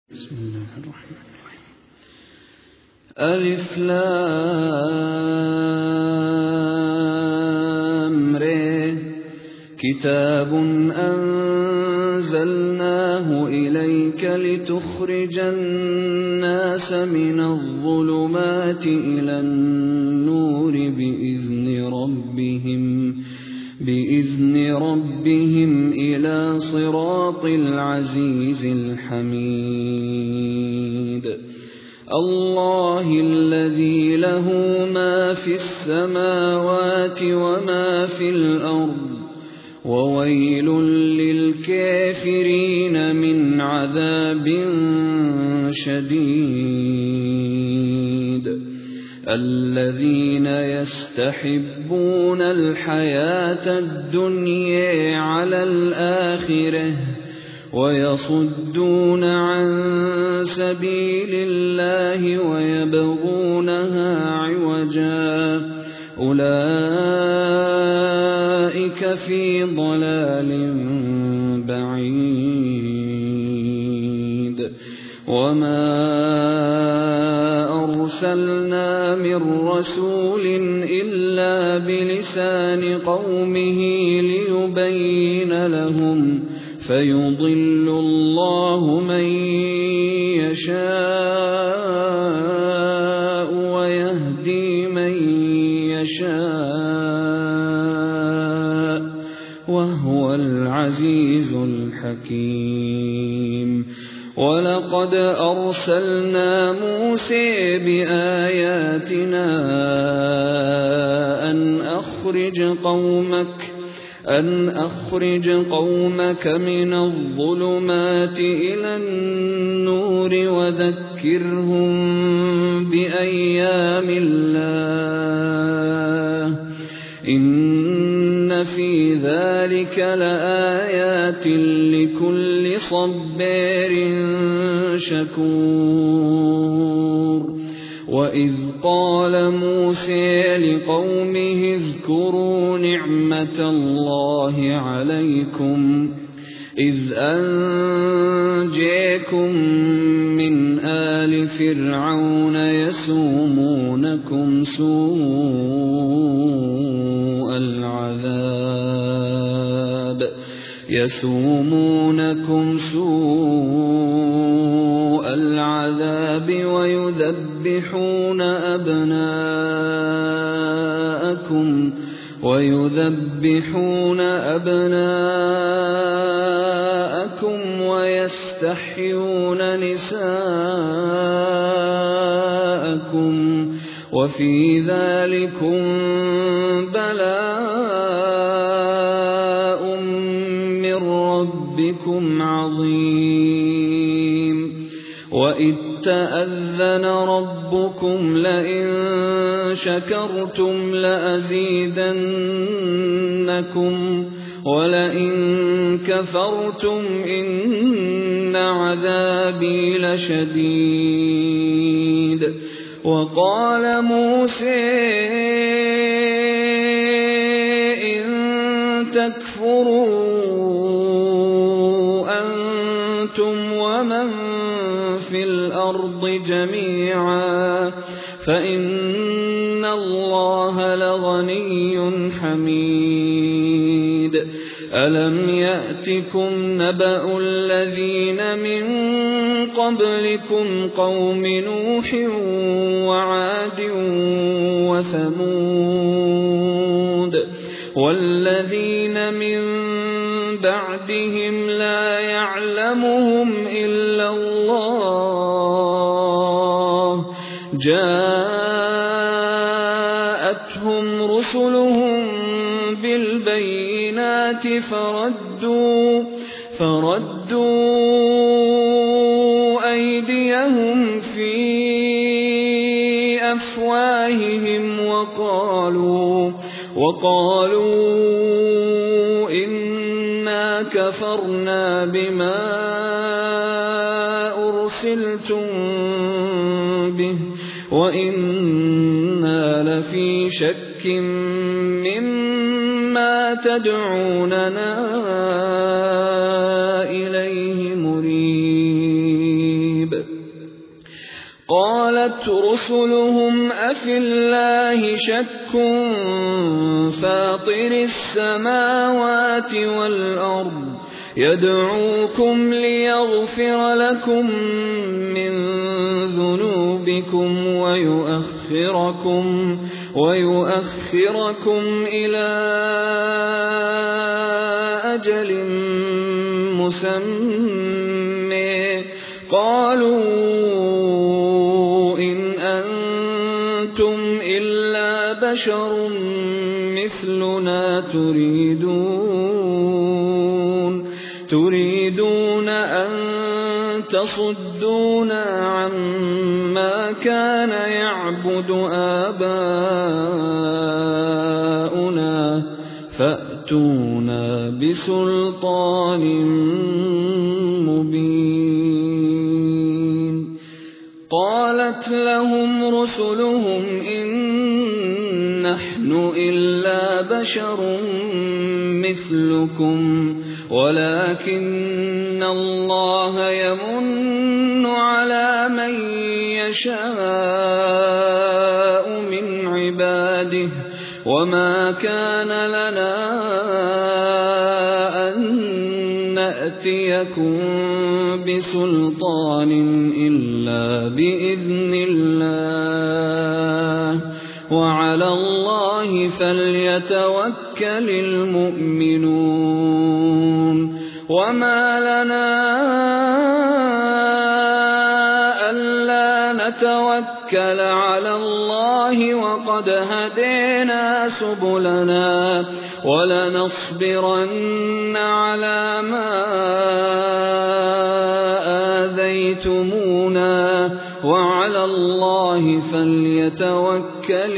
بسم الله الرحمن الرحيم. ألف لام ر كتاب أنزلناه إليك لتخرج الناس من الظلمات إلى النور بإذن ربهم إلى صراط العزيز الحميد. الله الذي له ما في السماوات وما في الأرض وويل للكافرين من عذاب شديد. الذين يستحبون الحياة الدنيا على الآخرة ويصدون عن سبيل الله ويبغونها عوجا أولئك في ضلال بعيد. وما أرسلنا من رسول إلا بلسان قومه ليبين لهم فيضل الله من يشاء ويهدي من يشاء وهو العزيز الحكيم. ولقد أرسلنا موسى بآياتنا أن أخرج قومك من الظلمات إلى النور وذكرهم بأيام الله إن في ذلك لآيات لكل صبار شكور. وإذ قال موسى لقومه اذكروا نعمة الله عليكم إذ أنجاكم من آل فرعون يسومونكم سوء العذاب ويذبحون أبناءكم ويستحيون نساءكم وفي ذلكم بلاء من ربكم عظيم. وإذ تأذن ربكم لئن شكرتم لأزيدنكم ولئن كفرتم إن عذابي لشديد. وقال موسى إن تكفروا أنتم ومن في الأرض جميعا فإن الله لغني حميد. ألم يأتكم نبأ الذين من قبلكم قوم نوح وعاد وثمود والذين من بعدهم لا يعلمهم إلا الله جاءتهم رسلهم بالبينات فردوا أيديهم في أفواههم وقالوا إنا كفرنا بما أرسلتم به وإنا لفي شك مما تدعوننا إليه مريب. قالت رسلهم أفي الله شك فاطر السماوات والأرض يدعوكم ليغفر لكم من ذنوبكم ويؤخركم إلى أجل مسمى قالوا إن أنتم إلا بشر مثلنا تريدون أن تصدونا عما كان يعبد آباؤنا فأتونا بسلطان مبين. قالت لهم رسلهم إن نحن إلا بشر مثلكم ولكن الله يمن على من يشاء من عباده وما كان لنا أن نأتيكم بسلطان إلا بإذن الله وعلى الله فليتوكل المؤمنون. وما لنا ألا نتوكل على الله وقد هدينا سبلنا ولنصبرن على ما آذيتمونا وعلى الله فليتوكل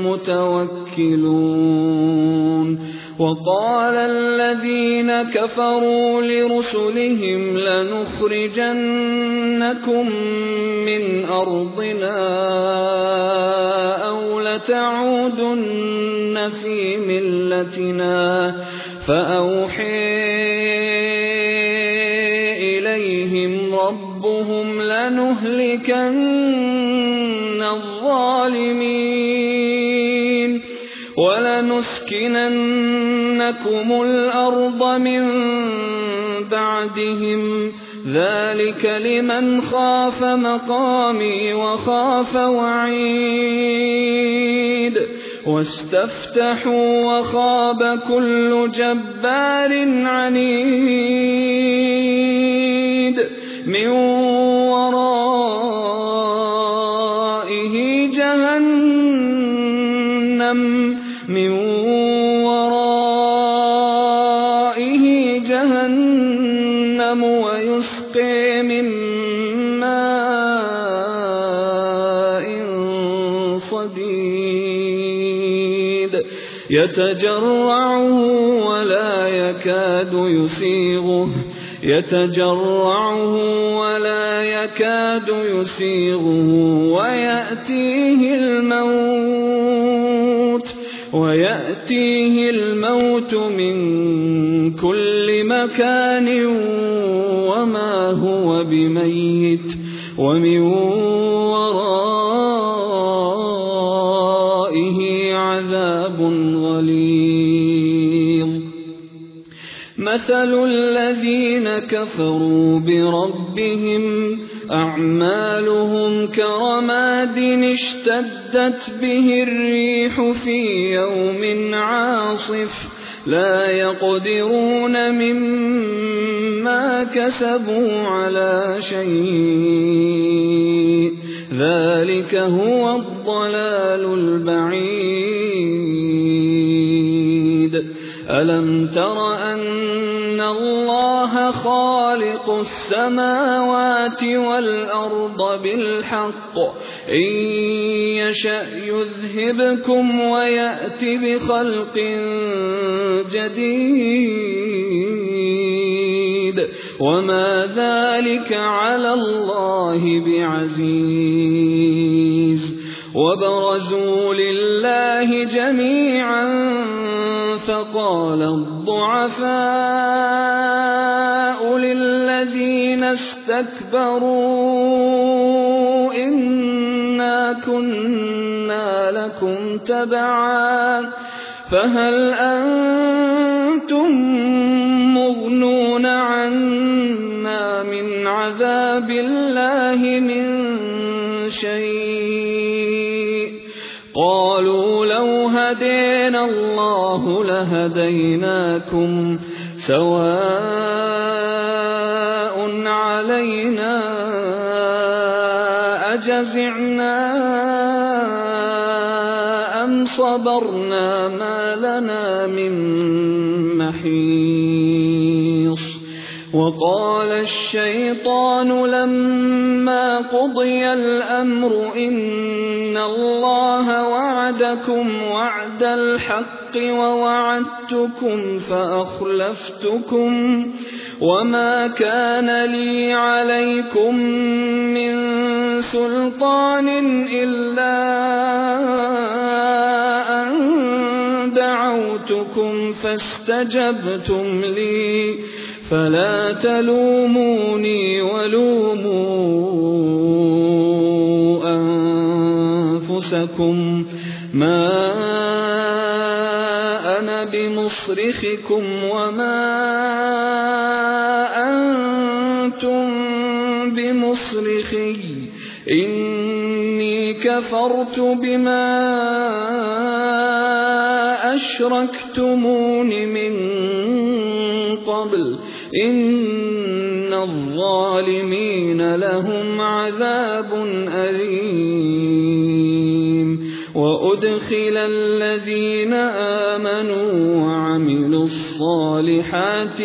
المتوكلون. وقال الذين كفروا لرسلهم لنخرجنكم من أرضنا أو لتعودن في ملتنا فأوحي إليهم ربهم لنهلكن الظالمين ولنسكننكم الأرض من بعدهم ذلك لمن خاف مقامي وخاف وعيد. واستفتحوا وخاب كل جبار عنيد من ورائه جهنم ويسقي من ماء صديد يتجرعه ولا يكاد يسيغه ويأتيه الموت من كل مكان وما هو بميت ومن ورائه عذاب غليظ. مثل الذين كفروا بربهم أعمالهم كرماد اشتدت به الريح في يوم عاصف لا يقدرون مما كسبوا على شيء ذلك هو الضلال البعيد. ألم تر أن الله خالق السماوات والأرض بالحق إن يشأ يذهبكم ويأت بخلق جديد وما ذلك على الله بعزيز. وبرزوا لله جميعا فقال الضعفاء للذين استكبروا كُنَّا لَكُمْ تَبَعًا فَهَلْ أَنتُم مُّغْنُونَ عَنَّا مِنْ عَذَابِ اللَّهِ مِن شَيْءٍ قَالُوا لَوْ هَدَانَا اللَّهُ لَهَدَيْنَاكُمْ سَوَاءٌ عَلَيْنَا أَجَزِعْنَا أَمْ صَبَرْنَا مَا لَنَا مِن مَّحِيصٍ وَقَالَ الشَّيْطَانُ لَمَّا قُضِيَ الْأَمْرُ إِنَّ اللَّهَ وَعَدَكُمْ وَعْدَ الْحَقِّ وَوَعَدتُّكُمْ فَأَخْلَفْتُكُمْ وَمَا كَانَ لِي عَلَيْكُمْ مِنْ سُلْطَانٍ إِلَّا أَنْ دَعَوْتُكُمْ فَاسْتَجَبْتُمْ لِي فَلَا تَلُومُونِي وَلُومُوا أَنفُسَكُمْ مَا أَنَا بِمُصْرِخِكُمْ وَمَا أَنْتُمْ بِمُصْرِخِيَّ إِنِّي كَفَرْتُ بِمَا أَشْرَكْتُمُونِ مِنْ قَبْلُ إِنَّ الظَّالِمِينَ لَهُمْ عَذَابٌ أَلِيمٌ وَأُدْخِلَ الَّذِينَ آمَنُوا وَعَمِلُوا الصَّالِحَاتِ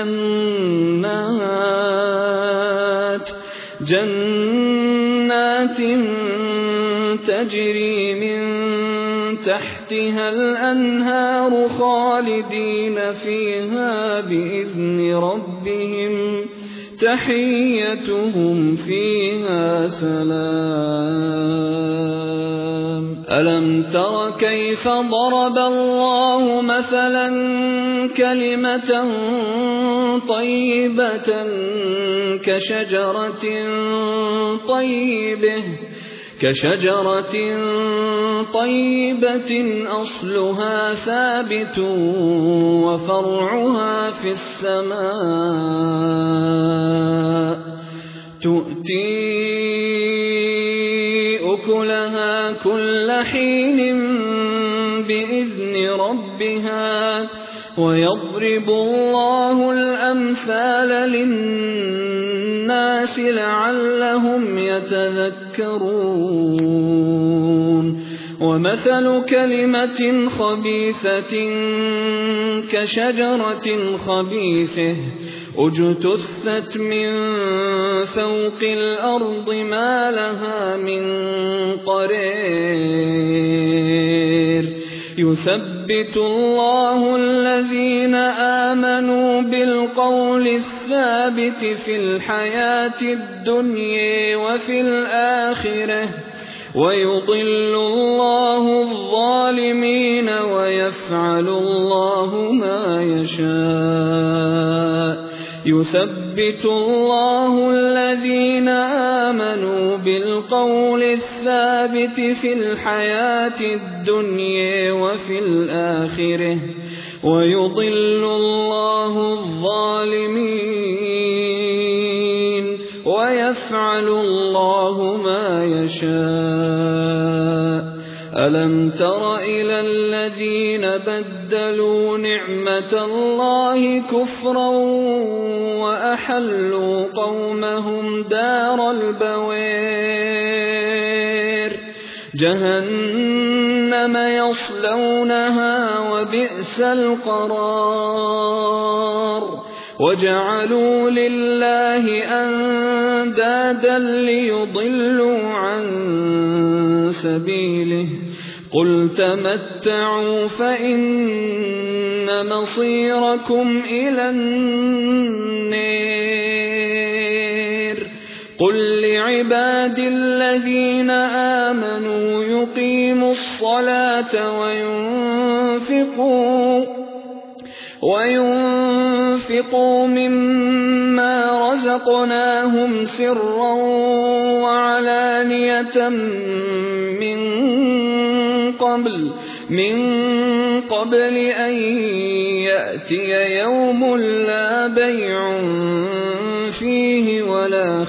جَنَّاتٍ تَجْرِي مِن تَحْتِهَا الْأَنْهَارُ خَالِدِينَ فِيهَا بِإِذْنِ رَبِّهِمْ تَحِيَّتُهُمْ فِيهَا سَلَامٌ أَلَمْ تَرَ كَيْفَ ضَرَبَ اللَّهُ مَثَلًا كَلِمَةً طَيِّبَةً كَشَجَرَةٍ طَيِّبَةٍ أَصْلُهَا ثَابِتٌ وَفَرْعُهَا فِي السَّمَاءِ تُؤْتِي أُكُلَهَا كُلَّ حِينٍ بِإِذْنِ رَبِّهَا وَيَضْرِبُ اللَّهُ الْأَمْثَالَ لِلنَّاسِ لَعَلَّهُمْ يَتَذَكَّرُونَ وَمَثَلُ كَلِمَةٍ خَبِيثَةٍ كَشَجَرَةٍ خَبِيثَةٍ اجْتُثَّتْ مِنْ فَوْقِ الْأَرْضِ مَا لَهَا مِنْ قَرَارٍ يُثَبِّتُ اللَّهُ الَّذِينَ آمَنُوا بِالْقَوْلِ الثَّابِتِ فِي الْحَيَاةِ الدُّنْيَا وَفِي الْآخِرَةِ وَيُضِلُّ اللَّهُ الظَّالِمِينَ وَيَفْعَلُ اللَّهُ مَا يَشَاءُ يُثَبِّتُ اللَّهُ الَّذِينَ آمَنُوا بِالْقَوْلِ الثَّابِتِ في الْحَيَاةِ الدُّنْيَا وَفِي الْآخِرَةِ وَيُضِلُّ اللَّهُ الظَّالِمِينَ وَيَفْعَلُ اللَّهُ مَا يَشَاءُ أَلَمْ تَرَ إِلَى الَّذِينَ بَدَّلُوا نِعْمَةَ اللَّهِ كُفْرًا وَأَحَلُّوا قَوْمَهُمْ دَارَ الْبَوَارِ جَهَنَّمَ يَصْلَوْنَهَا وَبِئْسَ الْقَرَارُ وَجَعَلُوا لِلَّهِ أَندَادًا لِّيُضِلُّوا عَن سَبِيلِهِ قُلْ تَمَتَّعُوا فَإِنَّ مَصِيرَكُمْ إِلَى النَّارِ قُل لِّعِبَادِي الَّذِينَ آمَنُوا يُقِيمُوا الصَّلَاةَ وينفقوا مما رزقناهم سرا وعلانية من قبل أن يأتي يوم لا بيع فيه ولا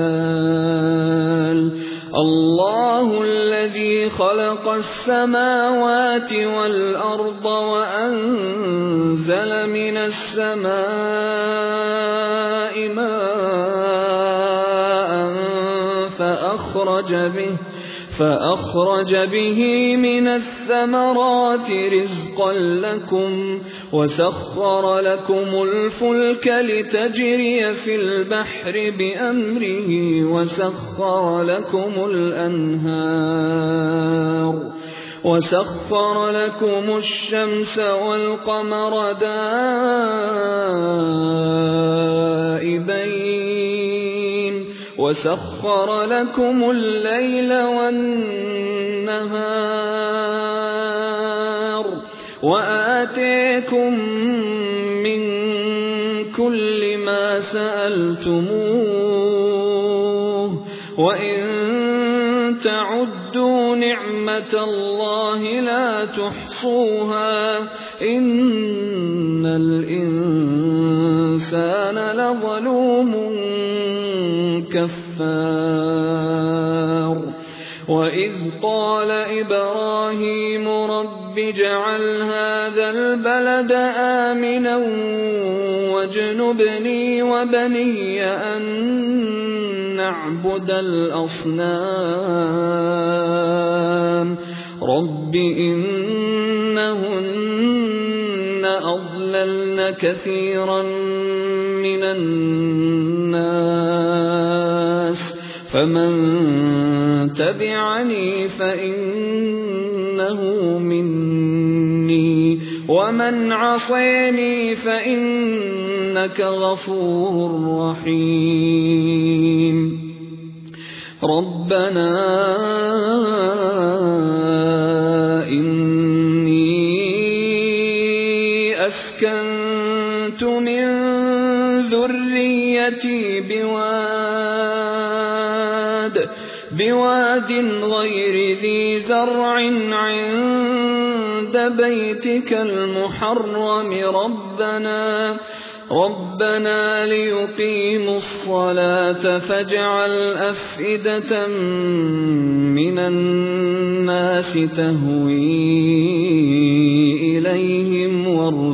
خلال الله الذي خلق السماوات والأرض وأنزل من السماء ماء فأخرج به من الثمرات رزقا لكم وسخر لكم الفلك لتجري في البحر بأمره وسخر لكم الشمس والقمر دائبين وسخر لكم الليل والنهار وآتيكم من كل ما سألتموه وإن تعدوا نعمة الله لا تحصوها إن الإنسان لظلوم كفار وإذ قال إبراهيم رب اجعل هذا البلد آمنا واجنبني وبني أن نعبد الأصنام رب إنهن أضللن كثيرا من الناس فمن تبعني فإنه مني ومن عصيني فإنك غفور رحيم ربنا إني أسكنت من ذريتي بواد غير ذي زرع عند بيتك المحرم ربنا ليقيموا الصلاة فاجعل أفئدة من الناس تهوي إليهم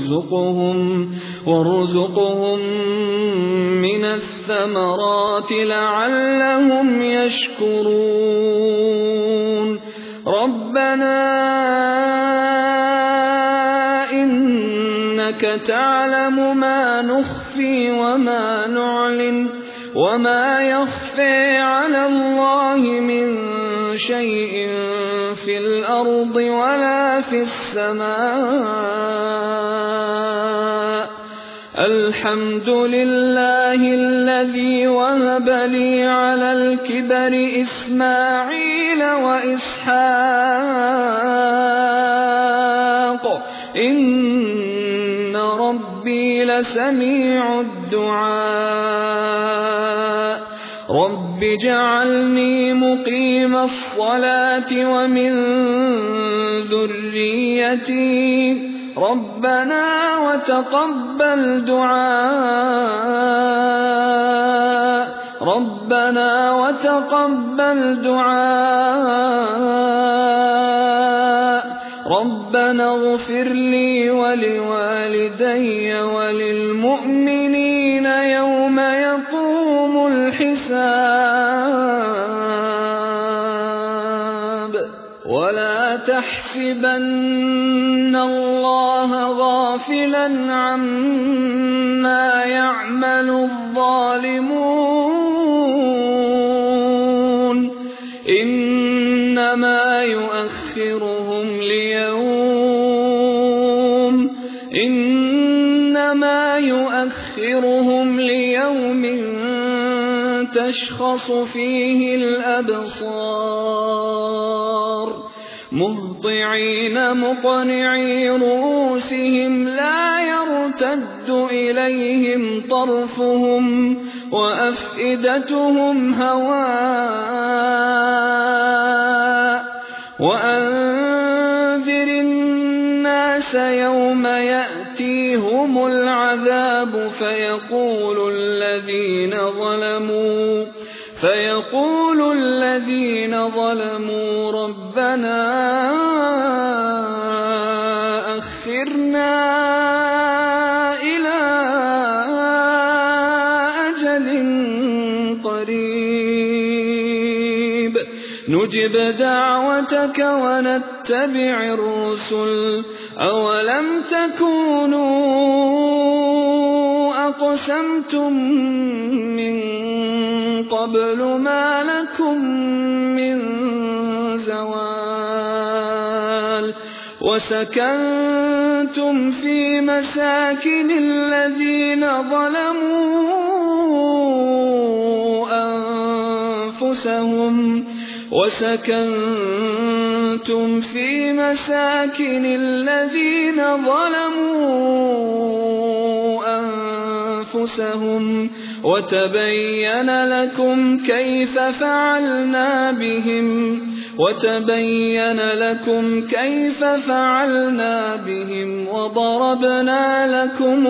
وارزقهم من الثمرات لعلهم يشكرون ربنا إنك تعلم ما نخفي وما نعلن وما يخفي على الله من شيء في الأرض ولا في السماء الحمد لله الذي وهب لي على الكبر إسماعيل وإسحاق إن ربي لسميع الدعاء رب اجعلني مقيم الصلاة ومن ذريتي ربنا وتقبل دعاء ربنا اغفر لي ولوالدي وللمؤمنين يوم يقوم الحساب ولا تحسبن الله غافلا عما يعمل الظالمون إنما يؤخرهم ليوم تشخص فيه الأبصار مهطعين مقنعي رؤوسهم لا يرتد إليهم طرفهم وأفئدتهم هواء وأنذر الناس يوم يأتيهم العذاب فيقول الذين ظلموا ربنا أخرنا إلى أجل قريب نجب دعوتك ونتبع الرسل أولم تكونوا أقسمتم من قبل ما لكم من زوال وسكنتم في مساكن الذين ظلموا أنفسهم وتبين لكم كيف فعلنا بهم وضربنا لكم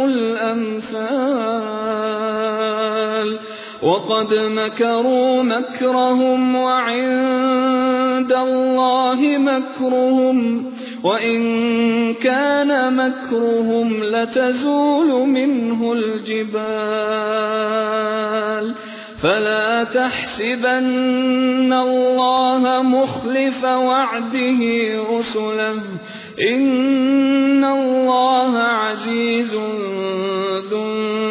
الأمثال وقد مكروا مكرهم وعند الله مكرهم وإن كان مكرهم لتزول منه الجبال فلا تحسبن الله مخلف وعده رسله إن الله عزيز ذو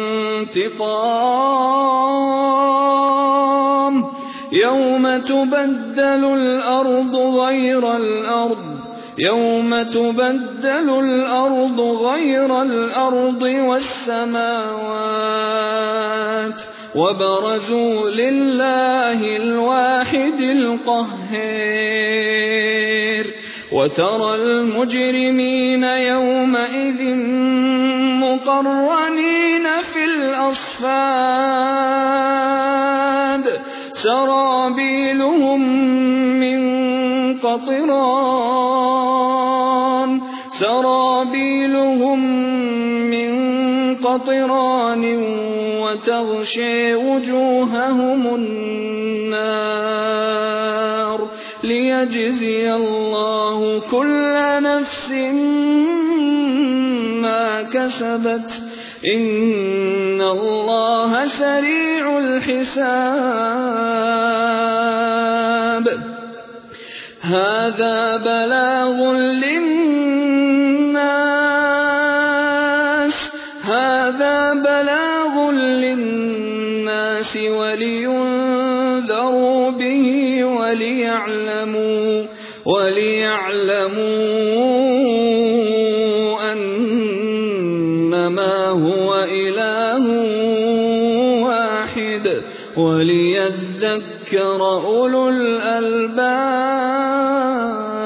انتقام يوم تبدل الأرض غير الأرض والسماوات وبرزوا لله الواحد القهار وترى المجرمين يومئذ مقرنين في الأصفاد سرابيلهم من قطران وتغشي وجوههم النار ليجزي الله كل نفس ما كسبت إن الله سريع الحساب هذا بلاغ للناس ولينذروا به وليعلموا أنما هو إله واحد وليذكر أولو الألباب